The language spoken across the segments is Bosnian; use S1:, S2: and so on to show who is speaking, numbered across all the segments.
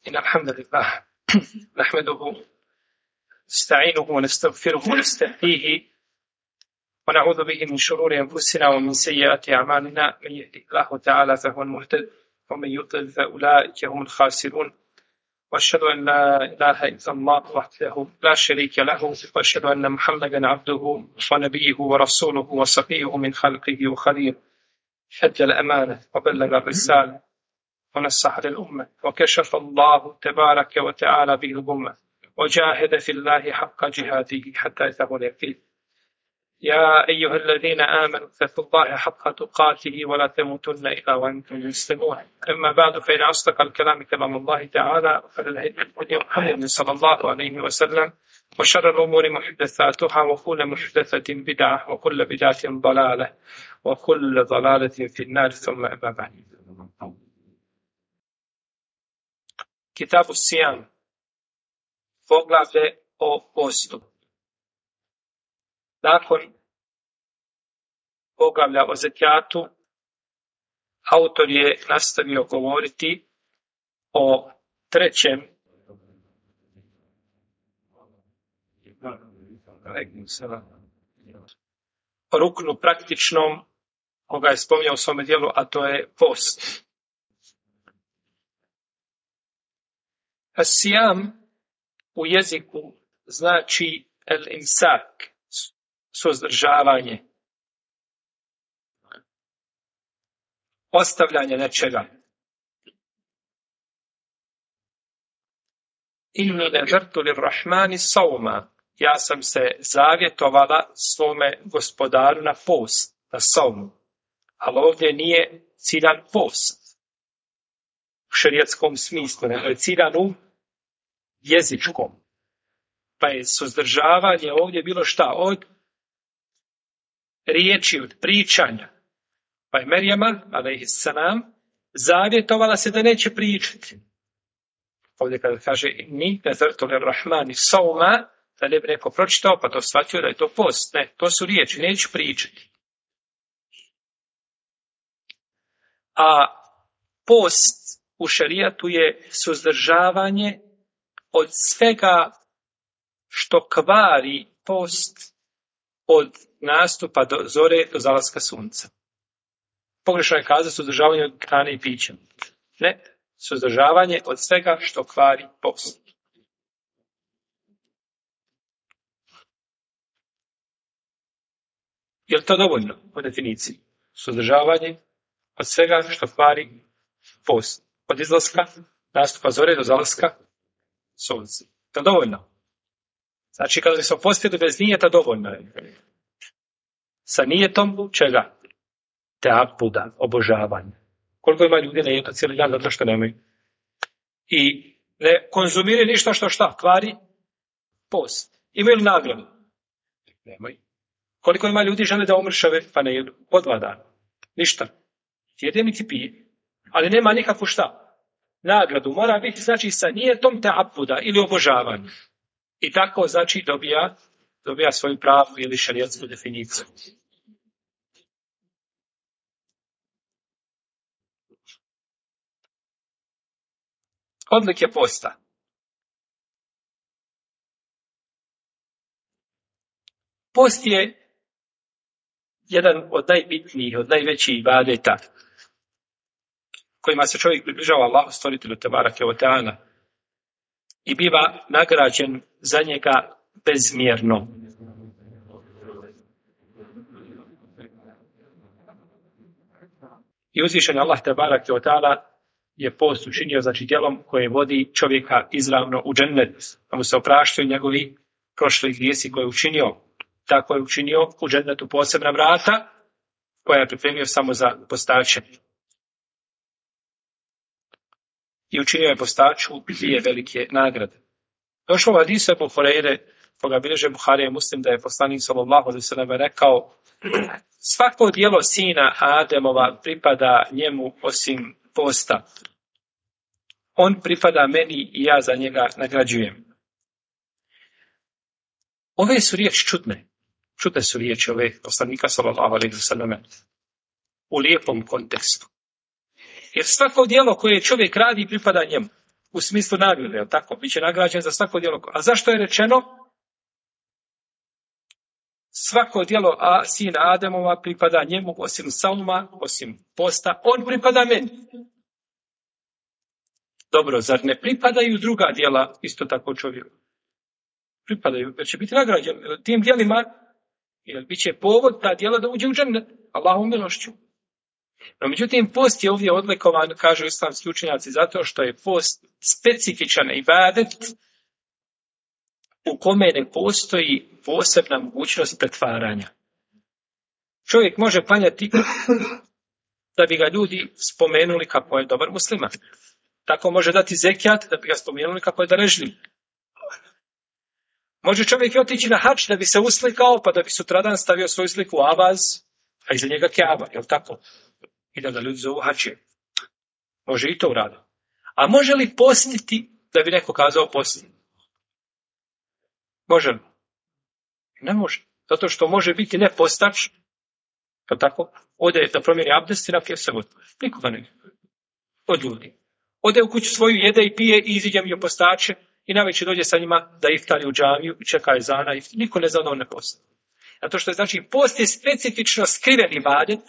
S1: إن الحمد لله نحمده نستعينه ونستغفره ونستهديه ونعوذ به من شرور أنفسنا ومن سيئات أعمالنا. من يهده الله تعالى فهو المهتد ومن يضلل فأولئك هم الخاسرون. وأشهد أن لا إله إلا الله وحده لا شريك له، وأشهد أن محمدا عبده ونبيه ورسوله وصفيه من خلقه وخليله، أدى الأمانة وبلغ الرسالة ونصح للأمة، وكشف الله تبارك وتعالى به الغمة، وجاهد في الله حق جهاده حتى أتاه اليقين. يا أيها الذين آمنوا اتقوا الله حق تقاته ولا تموتن إلا وأنتم مسلمون. أما بعد، فإن أصدق الكلام كلام الله تعالى، وخير الهدي هدي محمد صلى الله عليه وسلم، وشر الأمور محدثاتها، وكل محدثة بدعة، وكل بدعة ضلالة، وكل ضلالة في النار. ثم أما بعد. Kitabu Sijam, poglavlje o postu. Nakon poglavlja o zekijatu, autor je nastavio govoriti o trećem ruknu praktičnom, koga je spominjao u svome dijelu, a to je post. As-sijam u jeziku znači el-imsak, suzdržavanje, ostavljanje nečega. Inni nazartu lirrahmani sauma, ja sam se zavjetovala svome gospodaru na post, na saumu. Ali ovdje nije ciljan post u šerijatskom smislu, nego je ciljan u jezičkom. Pa je suzdržavanje ovdje bilo šta? Od riječi, od pričanja. Pa je Merjama, alejhissalam, zavjetovala se da neće pričati. Ovdje kada kaže ni nazartu lirrahmani sauma, da ne bi neko pročitao pa to shvatio da je to post. Ne, to su riječi, neću pričati. A post u šerijatu je suzdržavanje od svega što kvari post, od nastupa do zore do zalaska sunca. Pogrešno je kazati suzdržavanje od hrane i pića. Ne, suzdržavanje od svega što kvari post. Je li to dovoljno u definiciji? Suzdržavanje od svega što kvari post. Od izlaska, nastupa zore do zalaska sunca. To je dovoljno. Znači, kada smo postili bez nijeta, dovoljno je. Sa nijetom čega? Teabuda, obožavanja. Koliko ima ljudi na nijetu cijeli dan zato što nemaju? I ne konzumiraju ništa što šta? Kvari post. Imaju li nagradu? Nemaju. Koliko ima ljudi žele da umršave, pa ne jedu? Po 2 dana. Ništa. Jede niti pije. Ali nema nikakvu šta? Nagradu. Mora biti, znači, sa nijetom teabuda ili obožavanja. I tako, znači, dobija svoju pravu ili šarijatsku definiciju. Odlike posta. Post je jedan od najbitnijih, od najvećih ibadeta kojima se čovjek približava Allahu stvoritelju tebarake ve teala i biva nagrađen za njega bezmjerno. I uzvišen Allah tebarake ve teala je post učinio, znači, djelom koje vodi čovjeka izravno u džennet, da mu se opraštaju njegovi prošli grijesi koje je učinio. Tako je učinio u džennetu posebna vrata koja je pripremio samo za postače. I učinio je postaču 2 velike nagrade. Došlo u hadisu Ebu Hurajre, koga bilježe Buharija i Muslim, da je poslanik sallallahu alejhi ve sellem rekao: svako djelo sina Ademova pripada njemu osim posta. On pripada meni i ja za njega nagrađujem. Ove su riječi čudne. Čudne su riječi ove poslanika sallallahu alejhi ve sellem u lijepom kontekstu. Jer svako djelo koje čovjek radi pripada njemu. u smislu nagrade, je li tako? Biće nagrađen za svako djelo. A zašto je rečeno? Svako djelo sina Ademova pripada njemu, osim sauma, osim posta, on pripada meni. Dobro, zar ne pripadaju druga djela isto tako čovjeku? Pripadaju, jer će biti nagrađen tim djelima, jer bit će povod ta djela da uđe u džennet, Allahovom milošću. No, međutim, post je ovdje odlikovan, kažu islamski učenjaci, zato što je post specifičan ibadet u kome ne postoji posebna mogućnost pretvaranja. Čovjek može klanjati da bi ga ljudi spomenuli kako je dobar musliman. Tako može dati zekijat da bi ga spomenuli kako je darežljiv. Može čovjek otići na hač da bi se uslikao, pa da bi sutradan stavio svoju sliku u avaz, a iza njega Kjaba, jel tako? I da ga ljudi zovu hačije. Može i to uraditi. A može li postiti da bi neko kazao posti? Može li? Ne može. Zato što može biti ne postač, jel tako? Ode da promijeni abdest i napije se vodu. Nikoga ne. Od ljudi. Ode u kuću svoju, jede i pije i iziđe mi postače i navečer dođe sa njima da iftari u džamiju i čeka ezana i niko ne zna da on ne posti. Zato što je znači post je specifično skriven ibadet,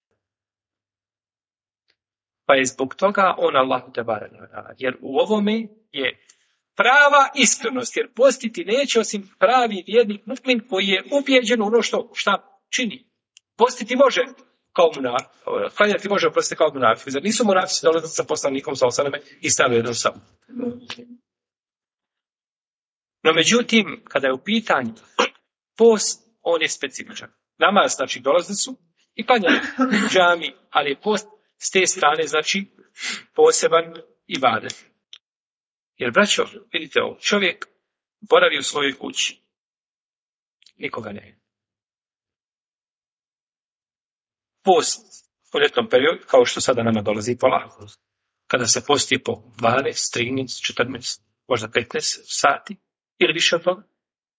S1: pa je zbog toga on Allahu te barek. Jer u ovome je prava iskrenost, jer postiti neće osim pravi vjernik mu'min koji je ubijeđen u ono šta čini. Postiti može kao munafik, klanjati može prostiti kao munafik. Zar nisu munafici dolazili sa poslanikom sa osaname i stavili jednom sam. No međutim, kada je u pitanju post, on je specifičan. Namaz, znači, dolazili su i klanjali u džami, ali je post s te strane, znači, poseban ibadet. Jer, braćo, vidite ovo, čovjek boravi u svojoj kući. Nikoga ne. Post u ljetnom periodu, kao što sada nama dolazi polako, kada se posti po 12, 13, 14, možda 15 sati, ili više od toga.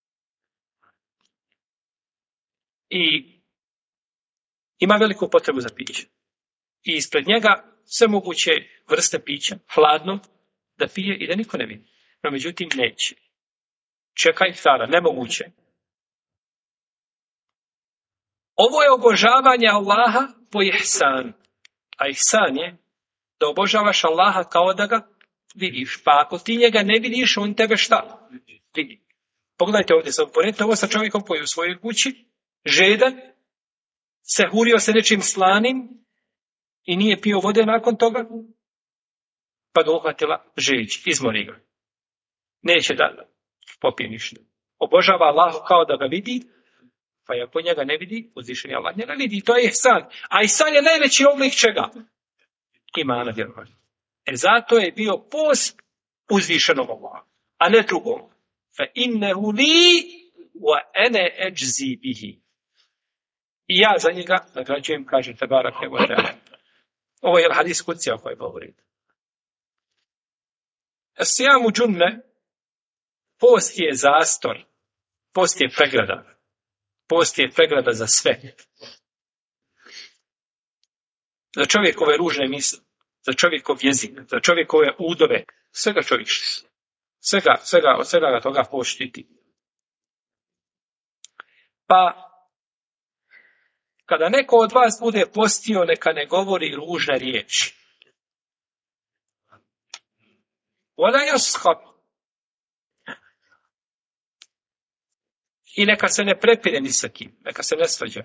S1: I ima veliku potrebu za piće. I ispred njega sve moguće vrste pića, hladno, da pije i da niko ne vidi. No međutim neće. Čeka iftara, nemoguće. Ovo je obožavanje Allaha po ihsan. A ihsan je da obožavaš Allaha kao da ga vidiš. Pa ako ti njega ne vidiš, on tebe šta? Vidi. Pogledajte ovdje, sam poredite ovo sa čovjekom koji je u svojoj kući, žedan, se hurio se nečim slanim i nije pio vode nakon toga, pa ga uhvatila žeđ, izmori ga. Neće da popije ništa. Obožava Allahu kao da ga vidi, pa ako njega ne vidi, uzvišeni Allah njega vidi. To je ihsan. A ihsan je najveći oblik čega? Imana vjerovanja. Zato je bio post uzvišenom Allahu, a ne drugom. Fa innehu li wa ene ejzi bihi. I ja za njega nagrađujem, kaže Tebarake wa ta'ala. Ovo je hadis kucija o kojoj govori. Sijamu džunne, post je zastor, post je pregrada. Post je pregrada za sve. Za čovjekove ružne misli, za čovjekov jezik, za čovjekove udove, svega čovjek. Svega toga poštiti. Pa, kada neko od vas bude postio, neka ne govori ružne riječi. Wala yaskhab. I neka se ne prepire ni sa kim, neka se ne svađa.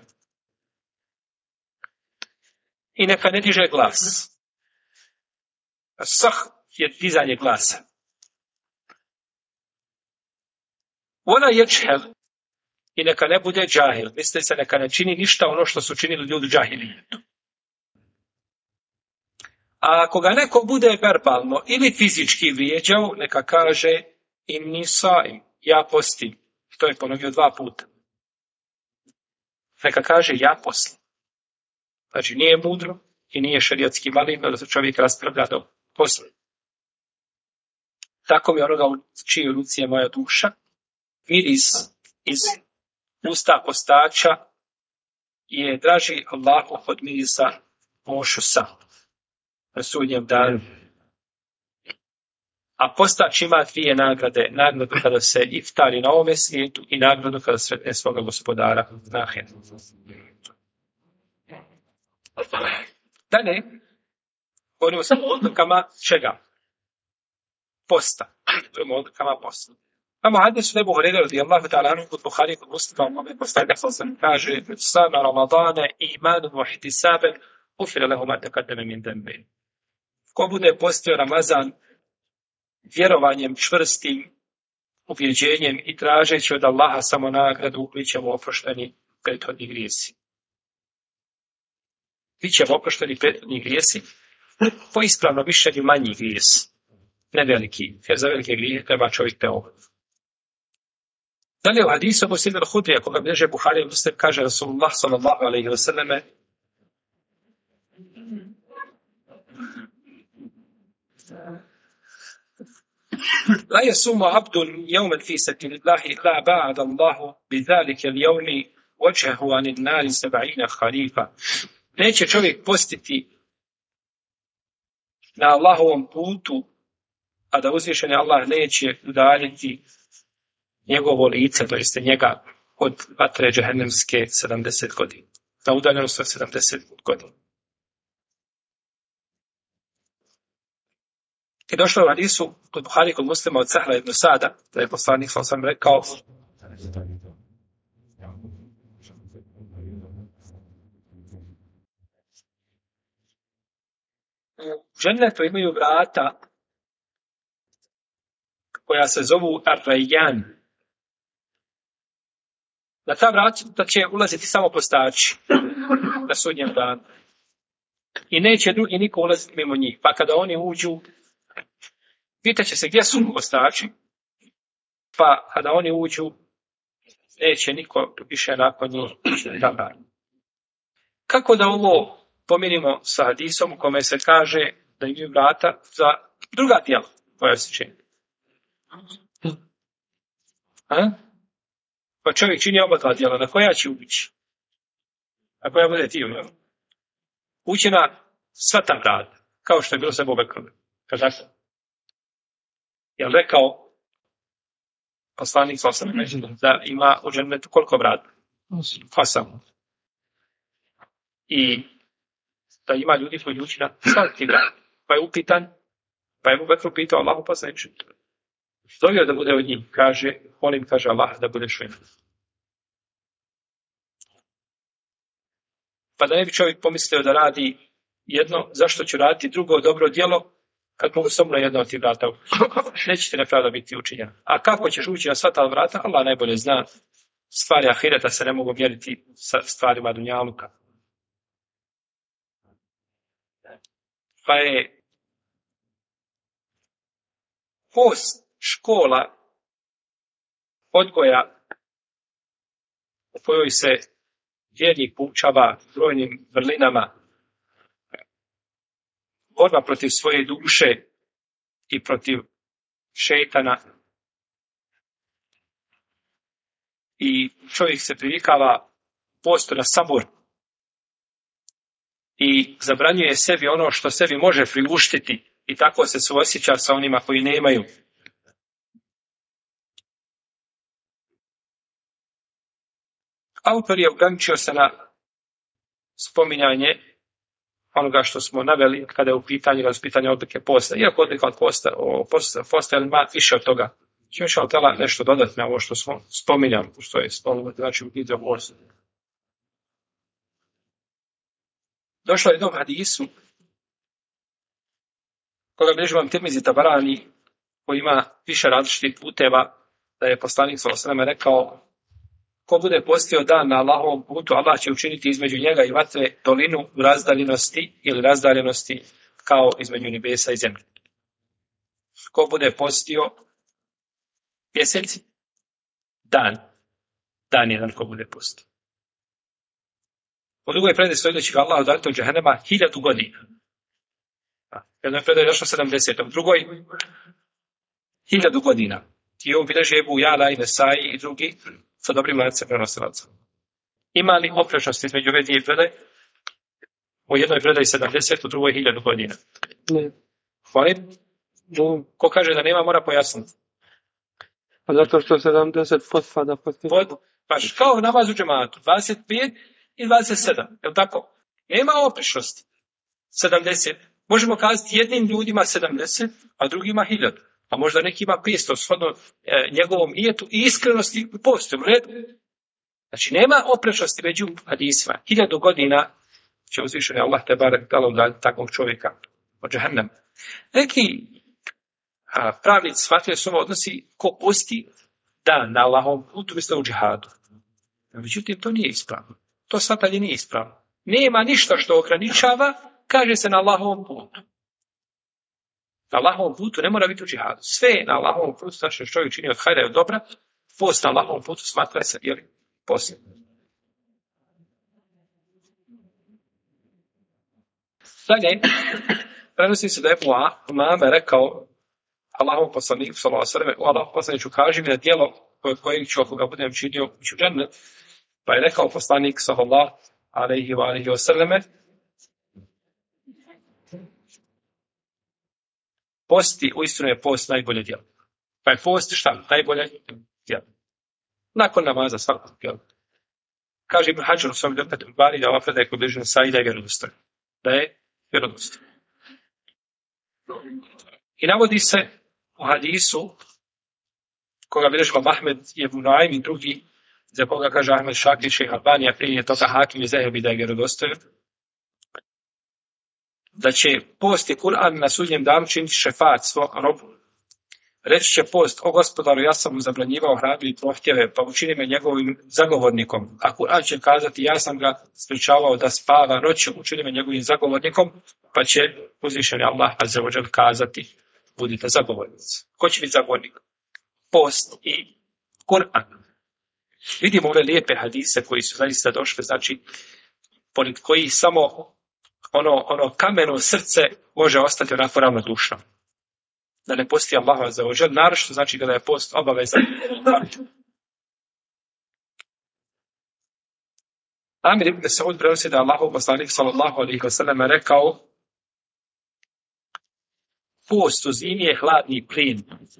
S1: I neka ne diže glas. Sah je dizanje glasa. Wala yajhal. I neka ne bude džahil. Misli se, neka ne čini ništa ono što su činili ljudi džahilijetu. A ako ga neko bude verbalno ili fizički vrijeđao, neka kaže inni saim, ja postim. To je ponovio 2 puta. Neka kaže ja postim. Znači nije mudro i nije šerijatski maligno da se čovjek raspravlja do posla. Tako mi onoga u čijoj ruci je moja duša, miris iz usta postača je draži Allahu od mirisa mošusa na sudnjem danu. A postač ima dvije nagrade. Nagradu kada se iftari na ovome svijetu i nagradu kada sretne svoga gospodara na ahiretu. Dalje, govorimo samo o odlikama čega? Posta. Govorimo o odlikama posta. Tamo hadisu Ebu Hurajre radijallahu ta'ala anhu kod Buhari kod Muslima kaže sama Ramadana imanom wa ihtisaban ufira lahu ma taqaddama min dhanbi. Ko bude postio Ramazan vjerovanjem čvrstim, ubjeđenjem i tražeći od Allaha samo nagradu, bit ćemo oprošteni prethodni grijesi. Bićemo oprošteni prethodni grijesi po ispravno mišljenju manji grijes, ne veliki, jer za velike grije treba čovjek teobat. Dalje u hadisu Abu Sa'id al-Hudrija, koga bilježe Buhari i Muslim, kaže Rasulullah sallallahu alejhi ve selleme: La yasumu abdun yawman fi sabilillahi illa ba'ada Allahu bi dhalika al-yawmi wajhahu 'anil nari 70 kharifa. Neće čovjek postiti na Allahovom putu, a da uzvišeni Allah neće udaljiti njegovo lice, to jeste njega, od vatre džehennemske 70 godina. Na udaljenost od 70 godina. I došlo u hadisu kod Buhari kod Muslima od Sahla ibn Sada, da je poslanik sam rekao: u džennetu imaju vrata koja se zovu Ar-Rayyan. Na ta vrata će ulaziti samo postači na sudnjem danu. I neće drugi niko ulaziti mimo njih. Pa kada oni uđu, pitaće se gdje su postači, pa kada oni uđu, neće niko više nakon njih da vrati. Kako da ovo pomirimo sa hadisom u kome se kaže da imaju vrata za druga djela koja se čini? Pa čovjek čini oba dva djela, na koja će ući? A koja bude ti umjela? Ući na sva ta vrata, kao što je bilo sa Ebu Bekrom. Je li rekao poslanik da ima u džennetu koliko vrata? 8. I da ima ljudi koji uči na sva ti vrata. Pa je upitan, pa je Ebu Bekr pitao Allahu poslaniče, što je da bude od njih? Kaže, molim, kaže Allah, da budeš u. Pa da ne bi čovjek pomislio da radi jedno, zašto ću raditi drugo dobro djelo, kad mogu samo na jedno od tih vrata ući. Neće ti nepravda biti učinjena. A kako ćeš ući na sva ta vrata, Allah najbolje zna. Stvari ahireta se ne mogu mjeriti sa stvarima dunjaluka. Pa je post škola odgoja u kojoj se vjernik poučava brojnim vrlinama, borba protiv svoje duše i protiv šejtana. I čovjek se privikava postu na sabor i zabranjuje sebi ono što sebi može priuštiti i tako se suosjeća sa onima koji nemaju. Autor je ograničio se na spominjanje onoga što smo naveli kada je u pitanju odlike posta. Iako odlika od posta ima više od toga. Čim još htjela nešto dodati na ovo što smo spominjali, što je spominjali, znači u knjizi o postu. Došlo je jednom hadisu koga bilježi vam Tirmizi Tabarani, koji ima više različitih puteva, da je poslanik sallallahu alejhi ve sellem rekao: ko bude postio dan na Allahovom putu, Allah će učiniti između njega i vatre dolinu u razdaljenosti ili razdaljenosti kao između nebesa i zemlje. Ko bude postio mjeseci, dan jedan ko bude postio. U drugoj predaji stoji da će ga Allah udaliti od džehennema 1000 godina. Jednoj predaji došlo 70, u drugoj 1000 godina. I ovo bilježi Ebu Jala i Nesai i drugi sa dobrim lancem prenosilaca. Ima li oprečnosti između ove dvije predaje? U jednoj predaji 70, u drugoj 1000 godina. Ne. Hvalim? Ko kaže da nema, mora pojasniti.
S2: Pa zato što 70 potpada
S1: Baš kao namaz u džematu, 25 i 27, je li tako? Nema oprečnosti. 70. Možemo kazati jednim ljudima 70, a drugima 1000. A možda neki ima 500, shodno njegovom nijetu i iskrenosti u postoju. U redu. Znači, nema oprečnosti među hadisima. 1000 godina će uzvišeni Allah te barek dalo da takvog čovjeka od džehennema. Neki pravnici shvatili su ovo odnosi ko posti dan na Allahovom putu, misle u džihadu. Međutim, to nije ispravno. To shvatanje nije ispravno. Nema ništa što ograničava, kaže se na Allahovom putu. Na Allahovom putu ne mora biti u džihadu. Sve je na Allahovom putu, znači što čovjek čini od hajra i od dobra, post na Allahovom putu smatra se, jeli, posljedno. Dalje, prenosi se da je Umame rekao Allahov poslanik, sallallahu alejhi ve sellem, Allahov poslaniću, kaži mi na djelo kojeg ću, ako ga budem činio, ući u džennet. Pa je rekao poslanik, sallallahu alejhi ve sellem, posti, uistinu je post najbolje djelo. Pa je post šta? Najbolje djelo. Nakon namaza svakog djela. Kaže Ibn Hadžar u svom Fathul Bari da ova predaja koju bliži Nasa'i da je vjerodostojna. Da je vjerodostojna. I navodi se u hadisu koga bilježi Ahmed ibn Nuaym i drugi, za koga kaže Ahmed Šakir, Šejh Albani, a prije toga Hakim i Zehebi da je vjerodostojan, da će post i Kur'an na sudnjem danu činiti šefat svoj robu. Reći će post, o gospodaru, ja sam mu zabranjivao hrabri i prohtjeve, pa učini me njegovim zagovornikom. A Kur'an će kazati, ja sam ga sprečavao da spava noću, učini me njegovim zagovornikom, pa će uzvišeni Allah azza wa džal kazati, budite zagovornici. Ko će biti zagovornik? Post i Kur'an. Vidimo ove lijepe hadise koji su zaista došli, znači, pored koji samo ono kameno srce može ostati onako ravnodušno. Da ne posti Allahu azza wa džal, naročito znači kada je post obavezan. Amir ibn Saud prenosi da Allahov poslanik sallallahu alejhi ve sellem rekao: post u zimi je hladni plin.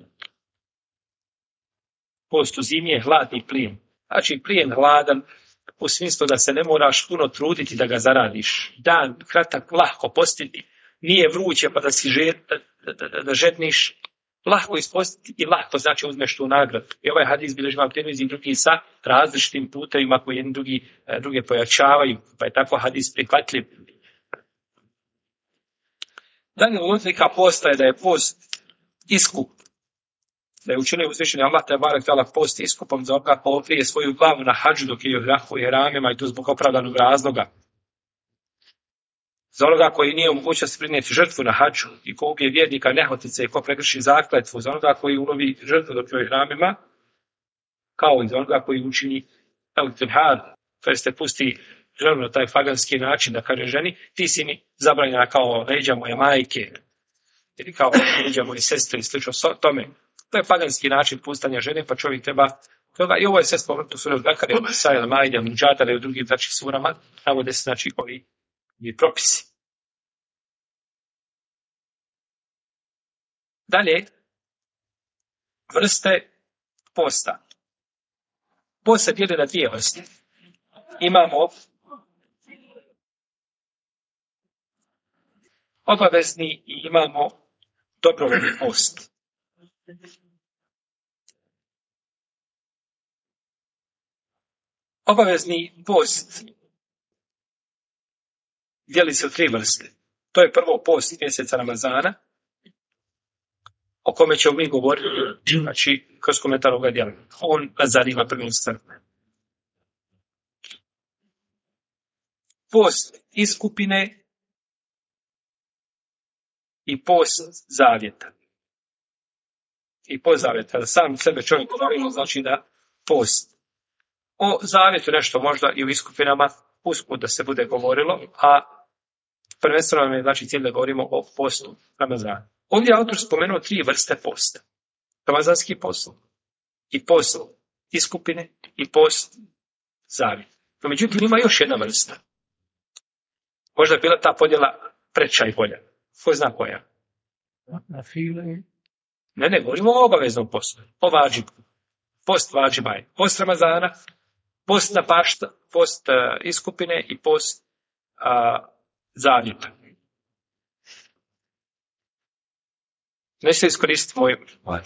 S1: Post u zimi je hladni plin. Znači plin hladan u smislu da se ne moraš puno truditi da ga zaradiš. Dan kratak, lahko postiti. Nije vruće pa da si da žedniš. Lahko ispostiti i lahko znači uzmeš tu nagradu. I ovaj hadis bilježi Imam Tirmizi i drugi sa različitim putevima koji jedni druge pojačavaju. Pa je tako hadis prihvatljiv. Dalje unutrika posta je da je post iskup. Da je učinio uzvišeni Allah te barek tala post iskupom za onoga ko okrije svoju glavu na hadžu dok je u ihramima i to zbog opravdanog razloga. Za onoga koji nije u mogućnosti prinijeti žrtvu na hadžu i ko ubije vjernika nehotice i ko prekrši zakletvu, za onoga koji ulovi žrtvu dok je u ihramima, kao i za onoga koji učini al-tihad, to jeste pusti ženu na taj faganski način da kaže ženi, ti si mi zabranjena kao leđa moje majke ili kao leđa moje sestre i slično tome. To je paganski način pustanja žene, pa čovjek treba toga. I ovo je sve spomenuto u suri Al-Bekare, Sajal, Maide, Mudžadale i u drugim znači surama, navode se znači ovi propisi. Dalje, vrste posta. Post se dijeli na dvije vrste. Imamo obavezni i imamo dobrovoljni post. Obavezni post dijeli se u 3 vrste. To je prvo post mjeseca Ramazana, o kome ćemo mi govoriti, znači, kroz komentar ovoga dijela. On nas zanima 1. srpnja. Post iskupine i post zavjeta. I post zavjeta, da sam sebe čovjek govorimo, znači da post. O zavjetu nešto možda i u iskupinama usput da se bude govorilo, a prvenstveno nam je znači cilj da govorimo o postu Ramazana. Ovdje je autor spomenuo 3 vrste posta. Ramazanski post i post iskupine i post zavjeta. No, međutim, ima još jedna vrsta. Možda je bila ta podjela preča i bolja. Ko zna koja?
S3: Na file.
S1: Ne, govorimo o obaveznom postu. O vađibu. Post vađiba je post Ramazana, post na pašta, post iskupine i post zavjeta. Nećete iskoristiti moj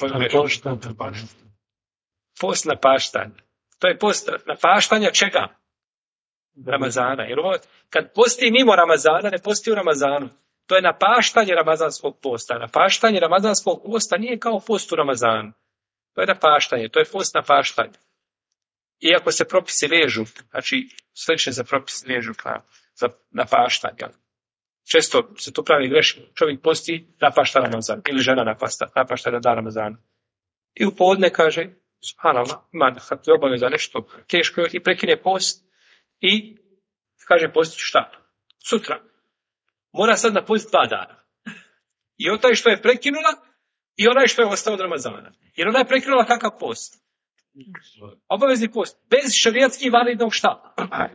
S1: post na paštanje. To je post na paštanja čega? Ramazana. Jer ovo, kad posti mimo Ramazana, ne posti u Ramazanu. To je napaštanje ramazanskog posta. Napaštanje ramazanskog posta nije kao post u Ramazanu. To je napaštanje, to je post napaštanje. Iako se propisi vežu, znači slične za propisi vežu za napaštanje. Često se tu pravi greška. Čovjek posti, napašta Ramazan. Ili žena napašta na dan Ramazana. I u podne kaže, subhanallah, ima kad je obaveza nešto teško i prekine post i kaže postiću šta? Sutra. Mora sad napustiti 2 dana. I onaj što je prekinula i onaj što je ostao od Ramazana. Jer ona je prekinula kakav post? Obavezni post. Bez šerijatski validnog šta?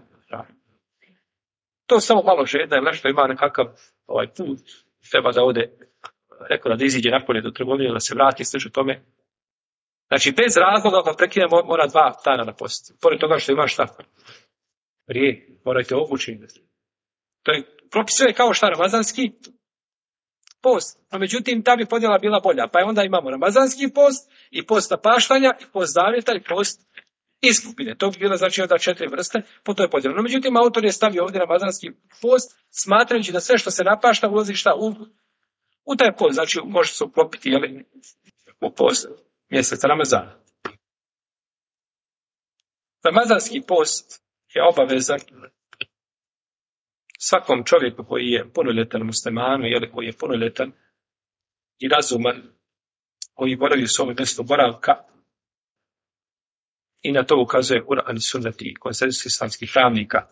S1: To samo malo žeda, jer nešto ima nekakav put. Treba da ode, rekao da iziđe napolje do trgovine, da se vrati, slično tome. Znači, bez razloga da prekine mora 2 dana na post. Pored toga što ima šta? Prije, morate obući. To je propisuje kao šta ramazanski post. No, međutim, ta bi podjela bila bolja. Pa onda imamo ramazanski post i post napaštanja i post zavjeta i post iskupine. To bi bilo znači onda 4 vrste po toj podjeli. No, međutim, autor je stavio ovdje ramazanski post, smatrajući da sve što se napašta ulazi šta u taj post. Znači, može se uklopiti u post mjeseca Ramazana. Ramazanski post je obavezan svakom čovjeku koji je punoljetan muslimanu, koji je punoljetan i razuman, koji boravi u svom mjestu boravka, i na to ukazuje Kur'an i sunnet i konsenzus islamskih pravnika.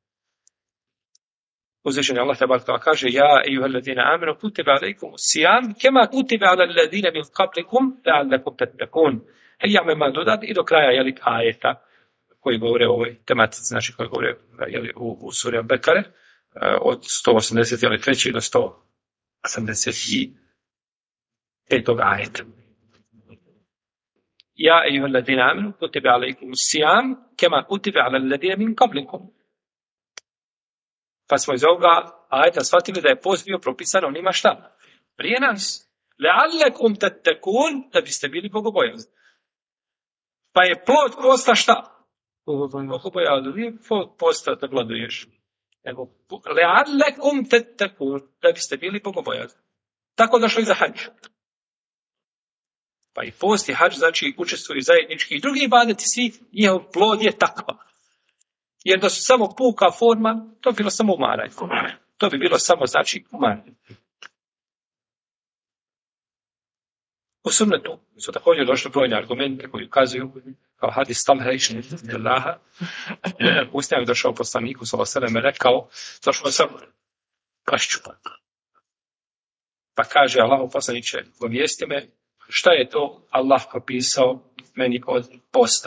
S1: Uzvišeni Allah tebaraka kaže: Ja ejuhalladina amenu kutiba alejkum sijam kema kutiba ala alladina min qablikum la'allakum tattaqun. Ejame madudat i do kraja ajeta koji govore o ovoj tematici, znači koji govore u suri Al-Bekare, od 183. do 185. ajeta. Ja ejuhalladina amenu kutiba alejkum sijam kema kutiba ala alladina min qablikum. Pa smo iz ovoga ajeta shvatili da je post bio propisan onima šta? Prije nas. Le'allekum tattakun, da biste bili bogobojazni. Pa je plod posta šta? Bogobojazni. Nije plod posta da gladuješ. Nego le'allekum tattakun, da biste bili bogobojazni. Tako došlo i za hadž. Pa i post i hadž, znači učestvuju zajednički i drugi ibadeti, svi njihov plod je takva. Jer da su samo puka forma, to bi bilo samo umaranje. To bi bilo samo, znači, umaranje. U sunnetu su također došli brojne argumente koji ukazuju kao hadis Talha ibn Abdillaha. Usnjak je došao poslaniku, s.a.v. rekao, došao sam kaščupan. Pa kaže Allahu poslaniče, obavijesti me šta je to Allah propisao meni od posta.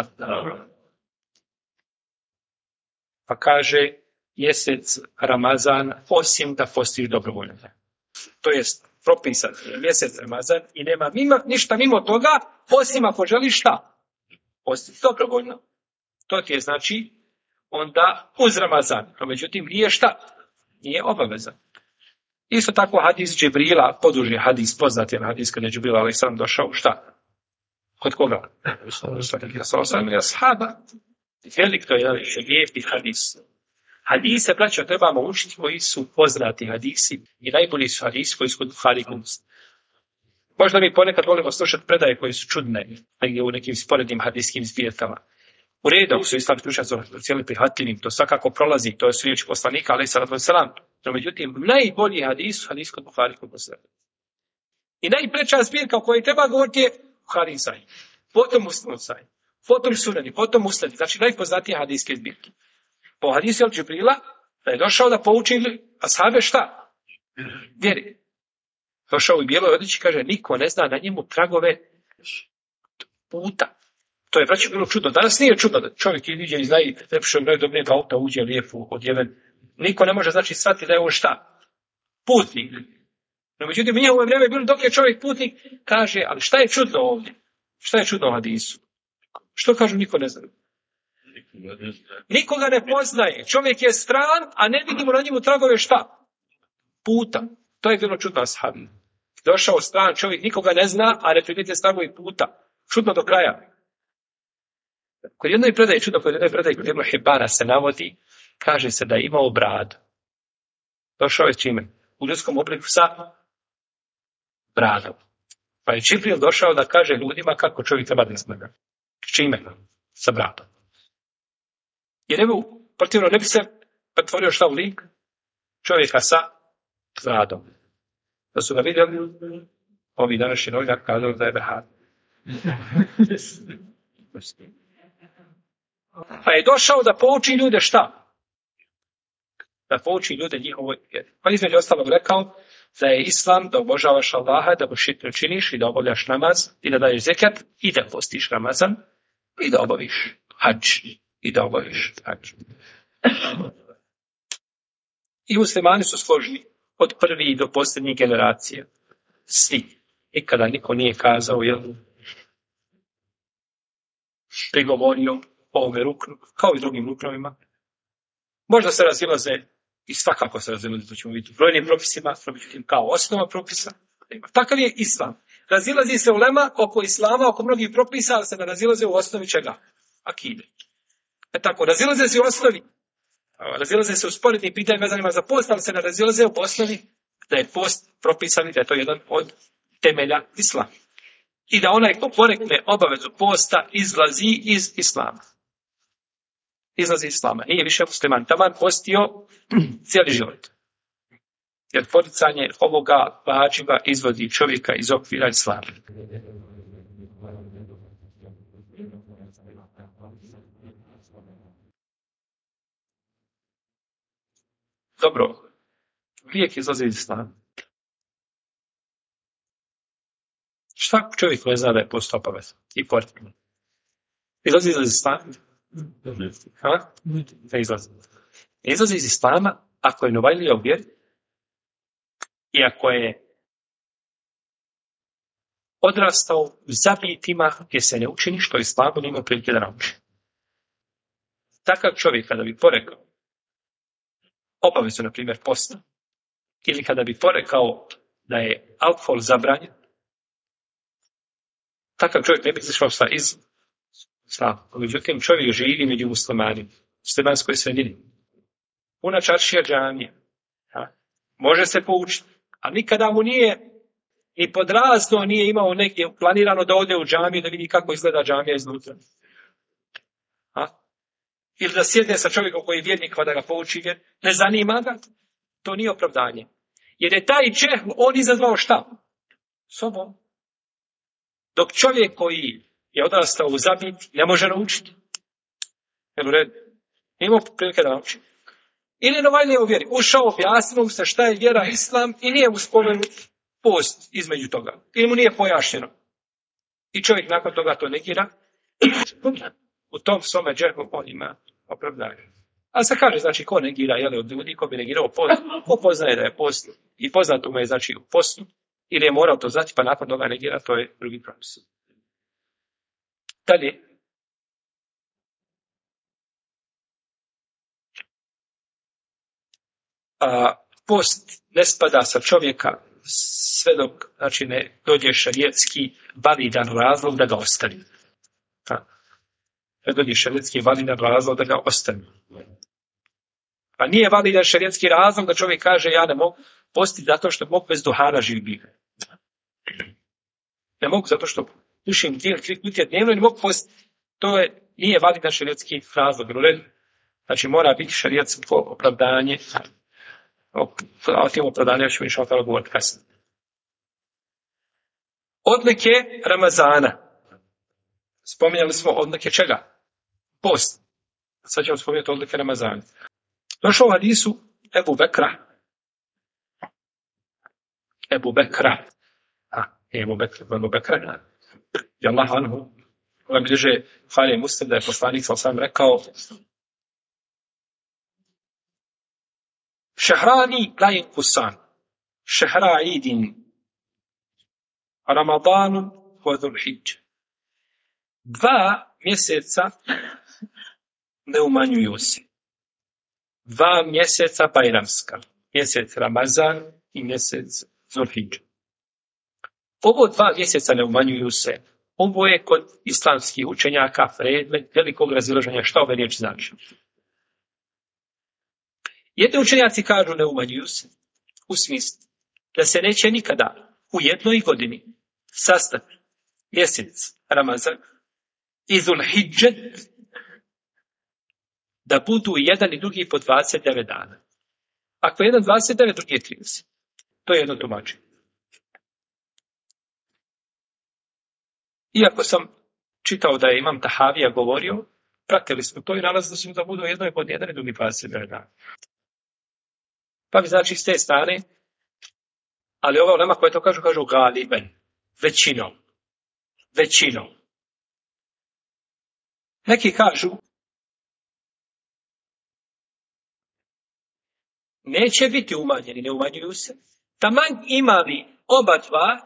S1: Pa kaže, mjesec Ramazan, osim da postiš dobrovoljno. To jest propisan mjesec Ramazan i nema ništa mimo toga, osim ako želiš šta? Postiš dobrovoljno. To ti je znači onda uz Ramazan. No, međutim, nije šta? Nije obavezan. Isto tako hadis Džibrila, poduži hadis, poznat je hadis kada je Džibrila a.s. došao, šta? Kod koga? Ashaba. Velik to je lijepi hadis. Hadise, braćo, trebamo učiti koji su poznati hadisi i najbolji su hadisi koji su kod Buhari i Muslim. Možda mi ponekad volimo slušati predaje koje su čudne, negdje u nekim sporednim hadijskim zbirkama. U redu su islamski učenjaci cijeli prihvatljivim, to svakako prolazi, to je su riječi poslanika, alejhi salatu vesselam. No, međutim, najbolji hadis kod Buhari i Muslim. I najpreča zbirka o kojoj treba govoriti je Buhari i Sahih, potom Muslim Sahih, potom Sunani, potom Musnad, znači najpoznatije hadijske zbirke. Po hadisu od Džibrila da je došao da pouči ashabe šta? Vjeri. Došao u bijeloj odjeći, kaže, niko ne zna na njemu tragove puta. To je, braći, bilo čudno. Danas nije čudno da čovjek iđe i zna i lepšo najdobnijeg auta uđe lijepo odjeven. Niko ne može znači shvatiti da je ovo šta? Putnik. No, međutim, u njihovo vrijeme je bilo dok je čovjek putnik, kaže, ali šta je čudno ovdje? Šta je čudno u hadisu? Što kažu, niko ne zna. Nikoga ne poznaje. Čovjek je stran, a ne vidimo na njemu tragove šta? Puta. To je bilo čudno ashabi. Došao stran čovjek, nikoga ne zna, a ne primijete tragovi puta. Čudno do kraja. Kod jednoj predaje, čudno kod jednoj predaje, kod jednog Hibana se navodi, kaže se da je imao bradu. Došao je čime? U ljudskom obliku sa bradom. Pa je Džibril došao da kaže ljudima kako čovjek treba da izgleda. Čime? Sa bradom. Jer protivno ne bi se pretvorio šta u lik čovjeka sa bradom. Da su ga vidjeli, ovi današnji novinar kazali da je behar. Pa je došao da pouči ljude šta? Da pouči ljude njihovoj vjeri. Pa između ostalog rekao da je islam da obožavaš Allaha, da širk činiš i da obavljaš namaz i da daješ zekat i da postiš Ramazan i da obaviš hadž i da obaviš hadž. I muslimani su složni od prvi do posljednjih generacija. Svi. Nikada niko nije kazao, prigovorio o ovome ruknu, kao i drugim ruknovima. Možda se razilaze i svakako se razilaze, to ćemo vidjeti u brojnim propisima, kao osnova propisa. Takav je islam. Razilazi se ulema oko islama, oko mnogih propisa, ali se ne razilaze u osnovi čega? Akide. Tako, razilaze se u osnovi. Razilaze se u sporednim pitanjima vezanima za post, ali se ne razilaze u osnovi da je post propisan i da je to jedan od temelja islama. I da onaj ko porekne obavezu posta izlazi iz islama. Izlazi iz islama. Nije više musliman. Taman postio cijeli život. Jer poricanje ovoga vađiva izvodi čovjeka iz okvira islama. Dobro. Uvijek izlazi iz islama. Šta čovjek ne zna da je post obaveza? I poricanje. Izlazi iz islama? Ne izlazi. Ne izlazi iz islama ako je novajlio vjer i ako je odrastao u zabitima gdje se ne učini što islamu nema prilike da nauči. Takav čovjek kada bi porekao obavezu, na primjer, posta, ili kada bi porekao da je alkohol zabranjen, takav čovjek ne bi izašao iz islama. Međutim, čovjek živi među muslimanima, u muslimanskoj sredini. Puna čaršija džamija. Može se poučiti, a nikada mu nije i podrazno nije imao negdje planirano da ode u džamiju da vidi kako izgleda džamija iznutra. Ili da sjedne sa čovjekom koji je vjernik pa da ga pouči, jer ne zanima ga, to nije opravdanje. Jer je taj džehl on izazvao šta? Sobom. Dok čovjek koji je odrastao u zabit ne može naučiti. Jel u redu? Imao prilike da nauči. Ili novajnije u vjeri. Ušao, objasnilo mu se šta je vjera islam i nije mu spomenut post između toga. Ili mu nije pojašnjeno. I čovjek nakon toga to negira. U tom svome džehlu on ima opravdanje. A se kaže, znači, ko negira, od ljudi, ko bi negirao post, ko poznaje da je post i poznato mu je, znači, u postu, ili je morao to znati, pa nakon toga negira, to je drugi propis. Dalje. Post ne spada sa čovjeka sve dok, znači, ne dođe šarijetski validan razlog da ga ostavi. Ne dođe šarijetski validan razlog da ga ostavi. Pa nije validan šarijetski razlog da čovjek kaže ja ne mogu postiti zato što mogu bez duhana živim. Ne mogu zato što pušim 2 kutije dnevno i ne mogu postiti. To nije validan šarijetski razlog. Znači mora biti šarijetsko opravdanje. O tim opravdanjima ćemo išao tamo govoriti kasnije. Odlike Ramazana. Spominjali smo odlike čega? Post. Sad ćemo spominjati odlike Ramazana. Došao u hadisu Ebu Bekra. Ebu Bekra. I Allah anhu. Koja bliže Buhari Muslim da je poslanik sam rekao Šehrani la yanqusan. šehra idin Ramadanu wa Dhul-Hidž. 2 mjeseca ne umanjuju se. 2 mjeseca bajramska. Mjesec Ramazan i mjesec Dhul-Hidž. Ovo 2 mjeseca ne umanjuju se. Ovo je kod islamskih učenjaka predmet velikog razilaženja šta ove riječi znači. Jedni učenjaci kažu ne umanjuju se u smislu da se neće nikada u jednoj godini sastati mjesec Ramazan i Dhul-Hidž da budu jedan i drugi po 29 dana. Ako je jedan 29, drugi je 30. To je jedno tumačenje. Iako sam čitao da je Imam Tahavija govorio, pratili smo to i nalazili smo da budu jednoj pod jedan i drugi 29 dana. Pa bi znači s te strane, ali ova ulema koja to kažu galiben, većinom. Neki kažu, neće biti umanjeni, ne umanjuju se. Taman imali oba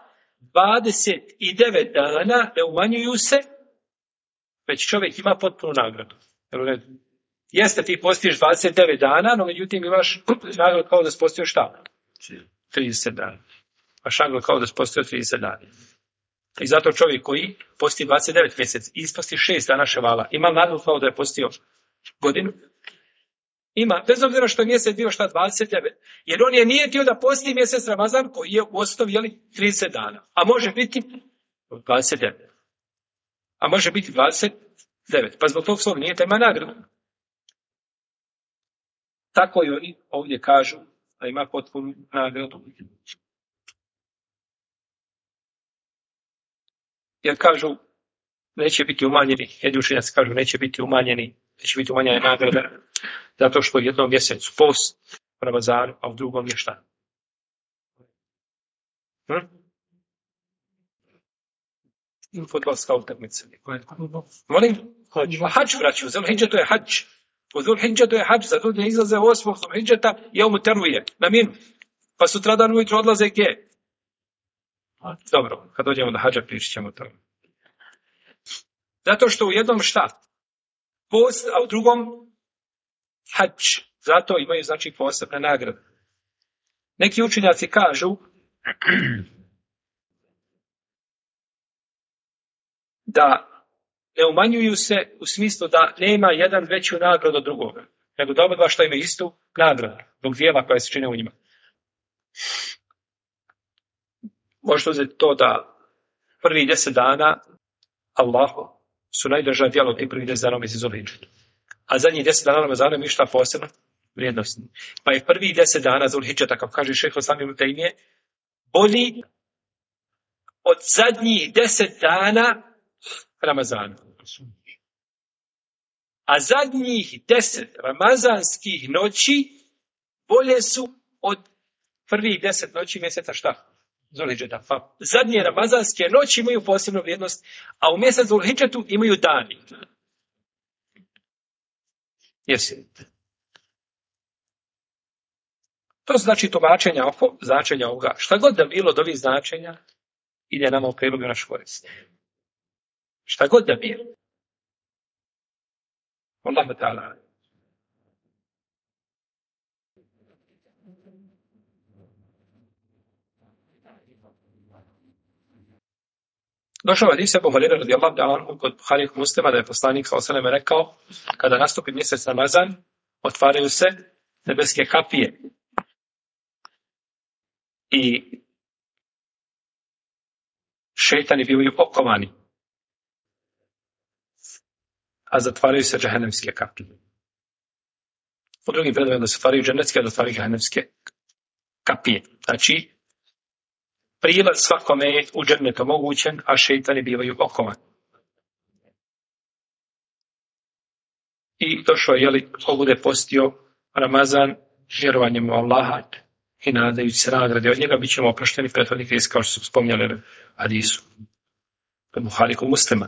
S1: 29 dana, ne umanjuju se, već čovjek ima potpunu nagradu. Jeste, ti postiš 29 dana, no međutim imaš nagradu kao da si postio šta? 30 dana. Imaš nagradu kao da si postio 30 dana. I zato čovjek koji posti 29 mjesec i isposti 6 dana ševala, ima nagradu kao da je postio godinu. Ima, bez obzira što je mjesec bio šta 29, jer on je nije htio da posti mjesec Ramazan koji je u osnovi 30 dana, a može biti 29. A može biti 29, pa zbog tog svog nije tema nagradu. Tako i oni ovdje kažu da ima potpunu nagradu. Jer kažu, neće biti umanjeni, jedni učenjaci kažu neće biti umanjena nagrada, zato što u jednom mjesecu post Ramazanu, a u drugom je šta? Fudbalska utakmica. Molim? Hadž, braću, Dhul-Hidž to je hadž. U Dhul-Hidž to je hadž, zato da izlaze 8. Dhul-Hidžeta je teruje, na minu. Pa sutradan ujutro odlaze gdje? Dobro, kad dođemo do hadža pričat ćemo to. Zato što u jednom šta? Post, a u drugom hadž. Zato imaju znači posebne nagrade. Neki učenjaci kažu da ne umanjuju se u smislu da nema jedan veću nagradu od drugoga, nego da oba što imaju istu nagradu, zbog dijela koja se čine u njima. Možete uzeti to da prvi 10 dana Allahu su najdraža djela i prvi 10 dana mjesec Dhul-Hidž. A zadnjih 10 dana Ramazana ima šta posebno vrijednostni. Pa je prvi 10 dana Dhul-Hidža, tako kaže šejh Islam ibn Tejmije, bolji od zadnjih 10 dana Ramazana. A zadnjih 10 ramazanskih noći bolje su od prvih 10 noći mjeseca šta? Dhul-Hidžeta. Pa zadnje ramazanske noći imaju posebnu vrijednost, a u mjesec Dhul-Hidžetu imaju dani. Jesi. To znači tumačenja oko značenja ovoga. Šta god da bilo od ovih značenja, ide nama u prilogu naš korist. Šta god da bilo. Allahu ta'ala. Došao je hadis Ebu Hurajre radijallahu ta'ala kod Buhari i Muslima da je poslanik sallallahu alejhi ve sellem rekao kada nastupi mjesec Ramazan otvaraju se nebeske kapije i šejtani bivaju okovani, a zatvaraju se džehennemske kapije. U drugim predajama da se otvaraju džennetske, a zatvaraju džehennemske kapije. Znači, prilaz svakome je u džennet omogućen, a šejtani bivaju okovani. I došao je, ko bude postio Ramazan vjerovanjem u Allaha i nadajući se nagrade od njega, bit ćemo oprošteni prethodnih grijesi, kao što su spominjali u hadisu kod Buhari i Muslima.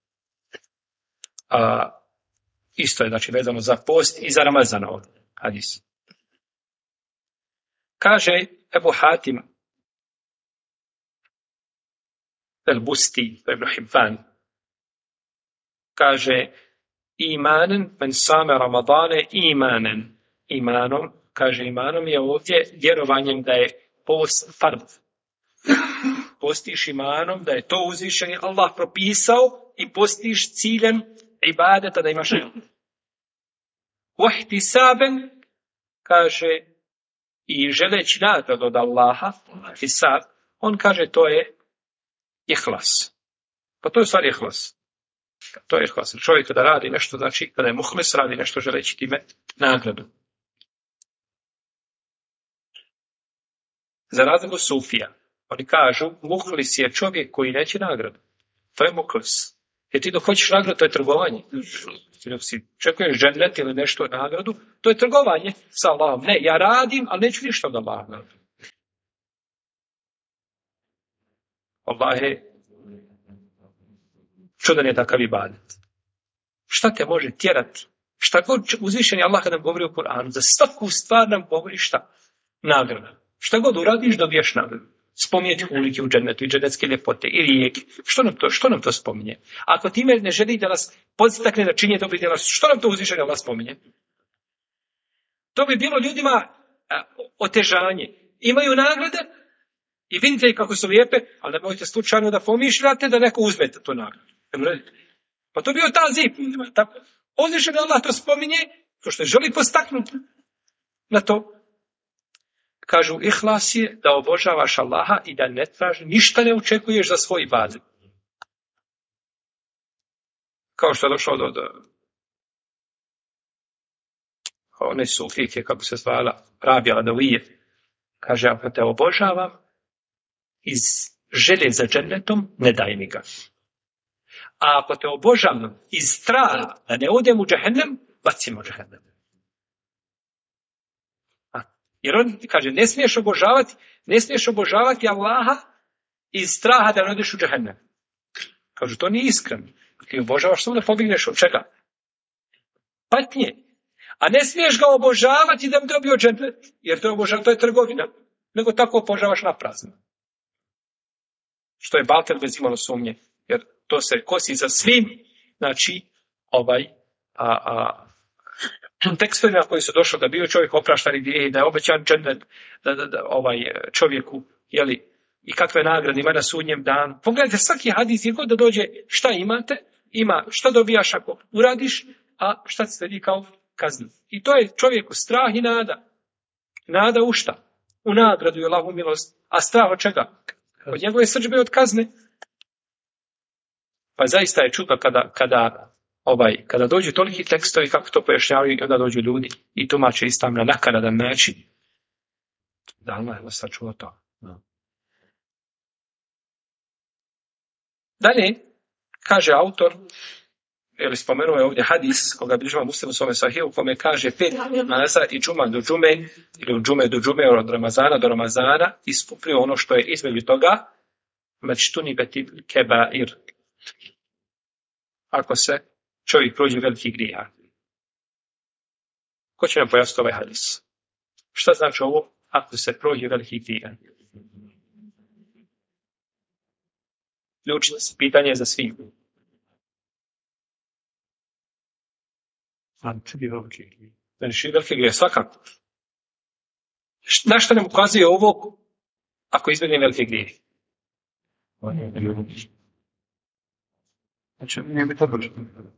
S1: Isto je znači vezano za post i za Ramazan ovdje hadis. Kaže Ebu Hatim el-Busti, Ibn Hibban, kaže imanen men same Ramadane imanen. Imanom, kaže imanom je ovdje vjerovanjem da je post fard. Postiš imanom da je to uzvišeni Allah propisao i postiš ciljem ibadeta da imaš ihtisaben, kaže i želeći nagradu od Allaha, ihtisab, on kaže to je ihlas. Pa to je stvar ihlas. To je ihlas. Čovjek kada radi nešto, znači kada je muhlis, radi nešto želeći time nagradu. Za razliku sufija, oni kažu muhlis je čovjek koji neće nagradu. To je muhlis. Jer ti dok hoćeš nagradu, to je trgovanje. Dok si čekuješ džennet ili nešto nagradu, to je trgovanje sa Allahom. Ne, ja radim, ali neću ništa od Allaha. Allah je čudan je takav ibadet. Šta te može tjerati? Šta god uzvišeni Allah kad nam govori u Kur'anu, za svaku stvar nam govori šta? Nagrada. Šta god uradiš, dobijaš nagradu. Spominjeti ulike u džennetu i džennetske ljepote i rijeke. Što nam to spominje? Ako time ne želi da nas podstakne da činje dobri djela, što nam to uzvišeni Allah spominje? To bi bilo ljudima otežanje. Imaju nagrade i vidite kako su lijepe, ali ne možete slučajno da pomišljate da neko uzmete tu nagradu. Pa to bi bio tazib. Uzvišeni Allah to spominje, to što želi postaknuti na to. Kažu, ihlas je da obožavaš Allaha i da ne traži, ništa ne očekuješ za svoj ibadet. Kao što je došlo do one sufike, kako se zvala, Rabija Adavije. Kaže, ako te obožavam iz želje za džennetom, ne daj mi ga. A ako te obožavam iz straha da ne odem u džehennem, bacimo džehennem. Jer on kaže, ne smiješ obožavati Allaha iz straha da ne odeš u džehennem. Kažu, to nije iskreno. Ti obožavaš samo da pobjegneš od čega? Patnje. A ne smiješ ga obožavati da bi dobio džennet, jer to je trgovina. Nego tako obožavaš na prazno. Što je batel bez imalo sumnje. Jer to se kosi za svim, znači, tekstovima koji su došli da bio čovjek opraštani grijeh, da je obećan džennet čovjeku, jeli, i kakve nagrade ima na sudnjem danu. Pogledajte svaki hadis, jer god da dođe, šta imate, ima šta dobijaš ako uradiš, a šta se sledi kao kazna. I to je čovjeku strah i nada. Nada u šta? U nagradu i Allahu milost. A strah od čega? Od njegove srdžbe od kazne. Pa zaista je čudno kada dođu toliki tekstovi, kako to pojašnjavaju, i onda dođu ljudi i tumače islam na nakaradan način. Da, Allah je sačuvao to. Dalje, kaže autor, ili spomenuo je ovdje hadis, koga bližava Muslim u svome sahihu, kome kaže 5 namaza i džuma do džume, ili od džume do džume, od Ramazana do Ramazana, iskupio ono što je između toga, mačtuni beti kebair. Ako se čovjek prođe veliki grijeha. Ko će nam pojasniti ovaj hadis? Šta znači ovo ako se prođe veliki grijeha? Ključno se pitanje za svim. Znači veliki grijeh, svakako. Na što nam ukazuje ovo ako izbjegne veliki grijeh?
S2: Znači, nije bi to bilo.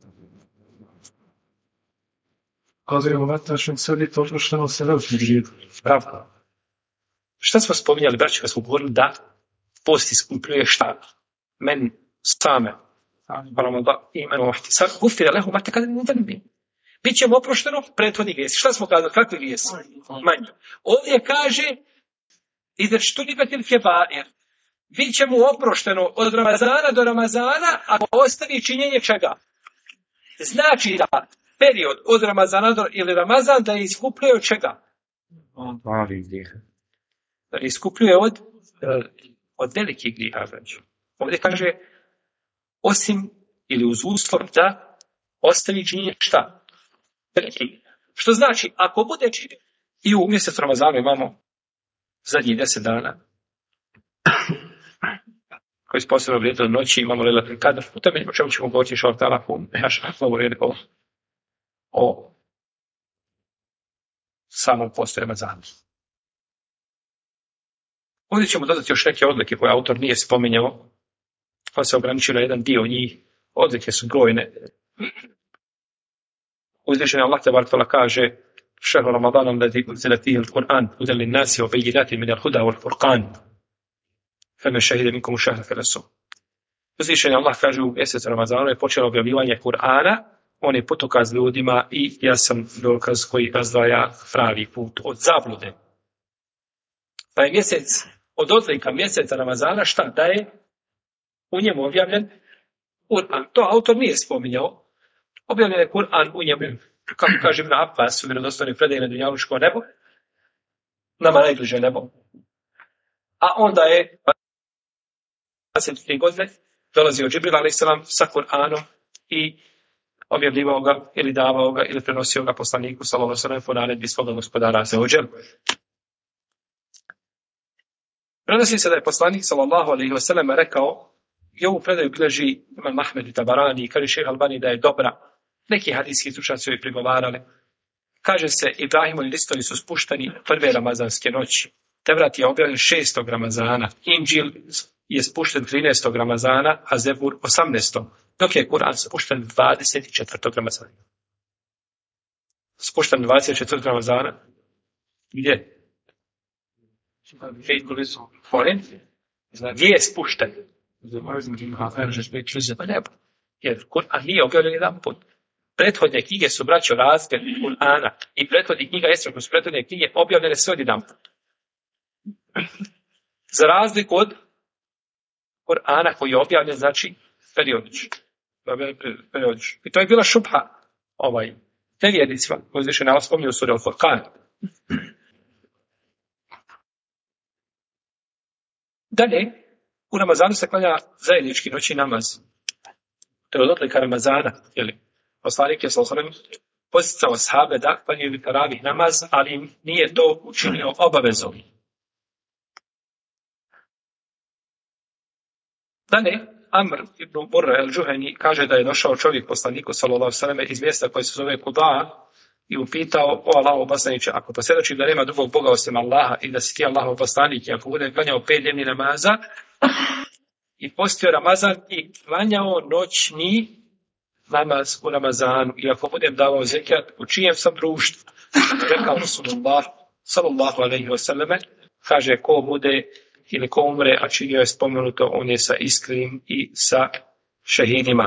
S2: Kazujemo vatašem sredi to što se veliki grijeh.
S1: Bravo. Šta smo spominjali, braći, kad smo govorili da post iskupljuje šta? Men same. Imenu ihtisab gufira lehu ma taqaddama min dhanbi. Biće mu oprošteno prethodni grijesi. Šta smo kazali? Kakvi grijesi? Manji. Ovdje kaže idrštunibatil kebair. Biće mu oprošteno od Ramazana do Ramazana, ako ostavi činjenje čega? Znači da period od Ramazana ili Ramazan da iskupljuje od čega? Da iskupljuje od velikih grijeha. Ovdje kaže osim ili uz uslov da ostavi činjenje šta? Veliki. Što znači, ako bude činjenje, i u mjesec Ramazana imamo zadnjih 10 dana, koji se posebno vrijedili noći, imamo Lejlatul Kadr, u tome o čemu ćemo govoriti inšallah ta'ala o samom postu Ramazana. Ovdje ćemo dodati još neke odlike koje autor nije spominjao, pa se ograničio na jedan dio njih. Odlike su brojne. Uzvišeni Allah te barek kaže: "Šehru Ramazana allazī unzila fīhi al-Qur'ān hudan lin-nāsi wa bayyinātin mina al-hudā wal-furqān. Faman shahida minkum ash-shahra falyasum." Uzvišeni Allah kaže u mjesecu Ramazanu je počelo objavljivanje Kur'ana, on je putokaz ljudima i jasan dokaz koji razdvaja pravi put od zablude. Pa je mjesec, od odlika mjeseca Ramazana, šta da je u njemu objavljen Kur'an. To autor nije spominjao. Objavljen je Kur'an u njemu, kako kaže Ibn Abbas u vjerodostojnoj predaji na dunjalučko nebo, nama najbliže nebo. A onda je 23 godine dolazio Džibril a.s. sa Kur'anom i objavljivao ga ili davao ga ili prenosio ga poslaniku sallallahu alejhi ve sellem po naredbi svoga gospodara azza wa džel. Prenosi se da je poslanik sallallahu alejhi ve sellem rekao, i ovu predaju bilježi Imam Ahmed i Tabarani, kaže Šejh Albani da je dobra. Neki hadijski stručnjaci su joj prigovarali. Kaže se, Ibrahimovi listovi su spušteni prve ramazanske noći. Tevrat je objavljen 6. Ramazana. Inđil je spušten 13. Ramazana, a Zebur 18. Dok je Kur'an spušten 24. Ramazana. Spušten 24. Ramazana. Gdje? Gdje je spušten? Jer Kur'an nije objavljen jedan put. Prethodne knjige su, braćo, razlike Kur'ana i prethodne knjiga Esra, su prethodne knjige objavljene sve jedan put. Za razliku od Kur'ana koji je objavljen, znači, periodično. I to je bila šubha nevjernicima, koji više ne spominju u suri Al-Furqan. Dalje, u Ramazanu se klanja zajednički noćni namaz. To je od odlika Ramazana. Poslanik je posticao ashabe da klanjaju taravih namaz, ali im nije to učinio obavezom. Dalje, Amr ibn Murra el-Džuheni kaže da je došao čovjek poslaniku sallallahu alejhi ve selleme iz mjesta koje se zove Kuba i upitao: "O Allahov poslaniče, ako posvjedočim da nema drugog Boga osim Allaha i da si ti Allahov poslanik, i ako budem klanjao 5 dnevnih namaza i postio Ramazan i klanjao noćni namaz u Ramazanu, i ako budem davao zekijat, u čijem sam društvu?" Rekao Rasulullah sallallahu alejhi ve selleme, kaže: "Ko bude ili ko umre, a činio je spomenuto, on je sa iskrenim i sa šehidima."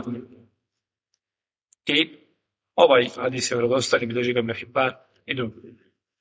S1: I ovaj hadis je vjerodostojan, bilježi ga Ibn Hibban i drugi.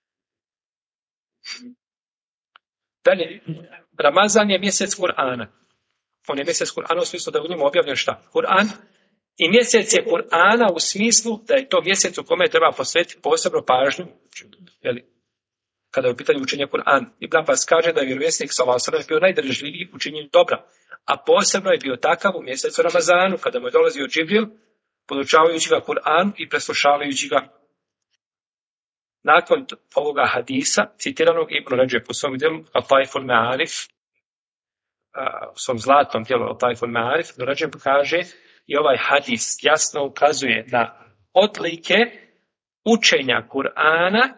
S1: Dalje, Ramazan je mjesec Kur'ana. On je mjesec Kur'ana u smislu da je u njemu objavljen šta? Kur'an. I mjesec je Kur'ana u smislu da je to mjesec u kome treba posvetiti posebno pažnju, kada je u pitanju učenja Kur'an. Ibn Abbas kaže da je vjerovjesnik sallallahu alejhi ve sellem bio najdržljiviji u činjenju dobra, a posebno je bio takav u mjesecu Ramazanu, kada mu je dolazio Džibril, podučavajući ga Kur'an i preslušavajući ga. Nakon ovoga hadisa, citiranog Ibn Redžep u svom djelu Al-Taiful Ma'arif, u svom zlatnom djelu Al-Taiful Ma'arif, Ibn Redžep kaže, i ovaj hadis jasno ukazuje na odlike učenja Kur'ana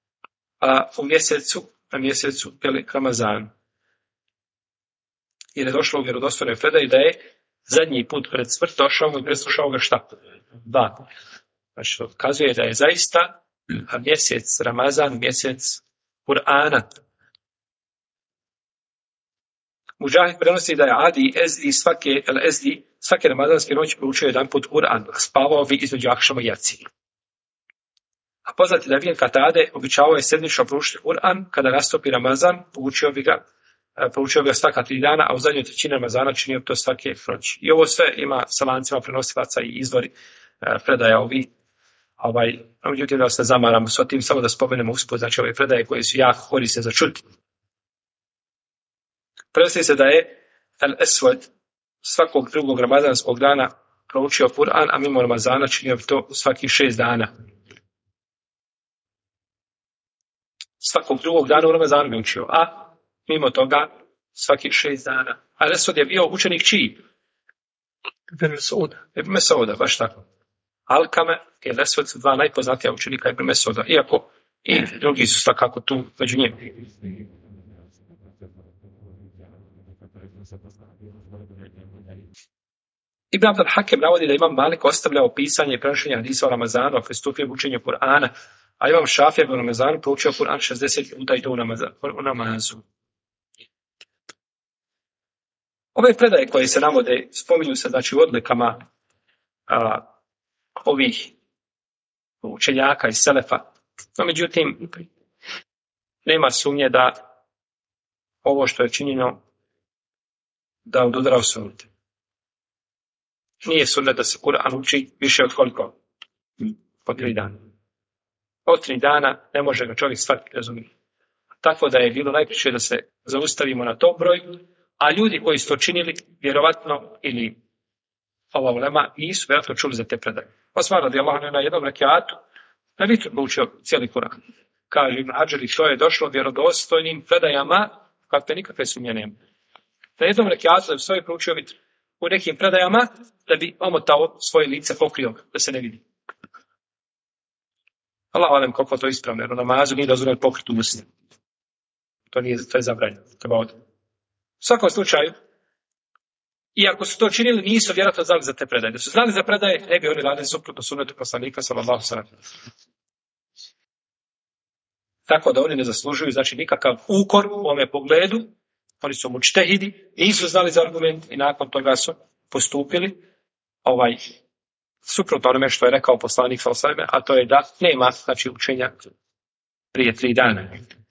S1: na mjesecu Ramazanu. Jer je došlo u vjerodostojnoj predaji da je zadnji put pred smrt došao i preslušao ga šta? 2 puta. Znači, ukazuje da je zaista mjesec Ramazan, mjesec Kur'ana. Muđahid prenosi da je Adi Ezdi svake ramazanske noći proučio jedan put Kur'an, a spavao bi između akšama i jacije. A poznati da Ibn Katade običavao je sedmično proučiti Kur'an, kada nastupi Ramazan, proučio ga svaka 3 dana, a u zadnjoj trećini Ramazana činio to svake noći. I ovo sve ima sa lancima prenosilaca i izvori predaja međutim da se zamaramo s tim, samo da spomenemo usput, znači ove predaje koje su jako korisne za čuti. Prenosi se da je Al-Aswad svakog drugog ramazanskog dana proučio Kur'an, a mimo Ramazana činio bi to svakih 6 dana. Svakog drugog dana u Ramazanu bi učio, a Mimo toga, svaki 6 dana. A Esod je bio učenik čiji? Ibn Mesouda, baš tako. Alkame i Esod su 2 najpoznatija učenika Ibn Mesouda, iako i drugi su svakako tu među njima. Ibn Abdul Hakem navodi da Imam Malik ostavljao pisanje i prenošenje hadisa o Ramazanu, a pristupio učenju Kur'ana, a Imam Šafija u Ramazanu proučio Kur'an 60 minuta i to u namazu. Ove predaje koje se navode spominju se znači u odlikama ovih učenjaka iz Selefa. No, međutim, nema sumnje da ovo što je činjeno da odudara u sunnet. Nije sunnet da se Kur'an uči više od koliko? Od 3 dana. Od 3 dana ne može ga čovjek shvatiti, razumjeti. Tako da je bilo najpriče da se zaustavimo na tom broju, a ljudi koji su to činili, vjerovatno ili ova ulema, nisu vjerojatno čuli za te predaje. Osman radijallahu anhu na jednom rekiatu na vitru učio cijeli Kur'an. Kaže Ibn Hadžar, i to je došlo vjerodostojnim predajama, kakve nikakve sumnje nema. Na jednom rekiatu da bi svoj proučio vitru. U nekim predajama da bi omotao svoje lice, pokrio da se ne vidi. Allah alem koliko to ispravno, jer u namazu nije dozvoljeno pokriti usne. To je zabranjeno. U svakom slučaju, iako su to činili, nisu vjerojatno znali za te predaje. Da su znali za predaje, ne bi oni radili suprotno sunnetu poslanika sallallahu alejhi ve sellem. Tako da oni ne zaslužuju znači nikakav ukor u ovome pogledu. Oni su mučtehidi, nisu znali za argument i nakon toga su postupili suprotno onome što je rekao poslanik sallallahu alejhi ve sellem, a to je da nema znači učenja prije 3 dana.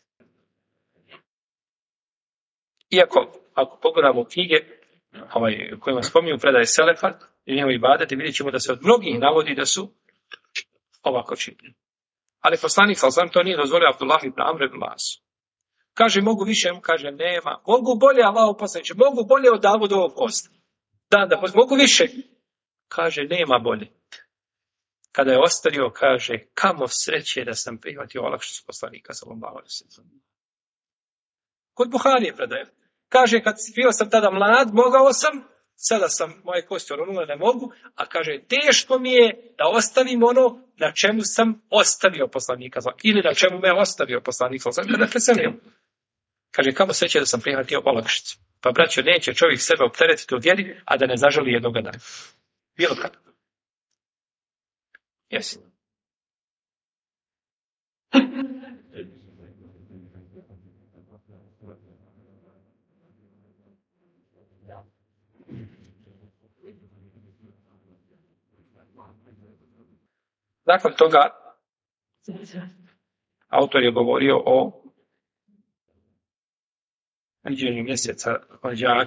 S1: Iako, ako pogledamo knjige kojima spominju predaje Selefa i njegovi ibadeti, vidjet ćemo da se od mnogih navodi da su ovako činili. Ali poslanik sallallahu alejhi ve sellem to nije dozvolio Abdullah ibn Amr ibn As. Kaže, mogu više, kaže, nema. Mogu bolje, Allahu poslaniče, mogu bolje od Davudovog posta. Da, mogu više. Kaže, nema bolje. Kada je ostario, kaže, kamo sreće da sam prihvatio olakšicu poslanika sallallahu alejhi ve sellem. Kod Buharije predaje. Kaže, kad bio sam tada mlad, mogao sam, sada sam, moje kosti oronule ne mogu, a kaže, teško mi je da ostavim ono na čemu sam ostavio poslanika, ili na čemu me ostavio poslanik, kada preselio. Kaže, kamo sreće da sam prihvatio olakšicu. Pa, braćo, neće čovjek sebe opteretiti u vjeri, a da ne zažali jednoga dana. Bilo kada. Jesi. Nakon toga, autor je govorio o viđenju mjeseca Lađaka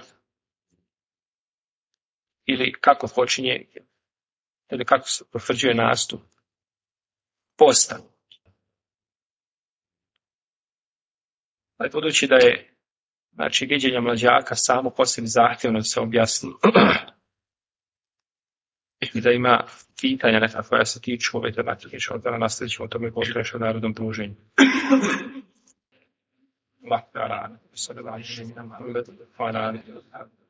S1: ili kako počinje ili kako se potvrđuje nastup posta. Ali budući da je znači viđenje Mlađaka samo po sebi zahtjevno da se objasni i da ima pitanja neka koja se tiču ove tematike, da nastavit ćemo o tome poslije u narodnom druženju. Allah ta'ala, sallallahu alejhi ve sellem,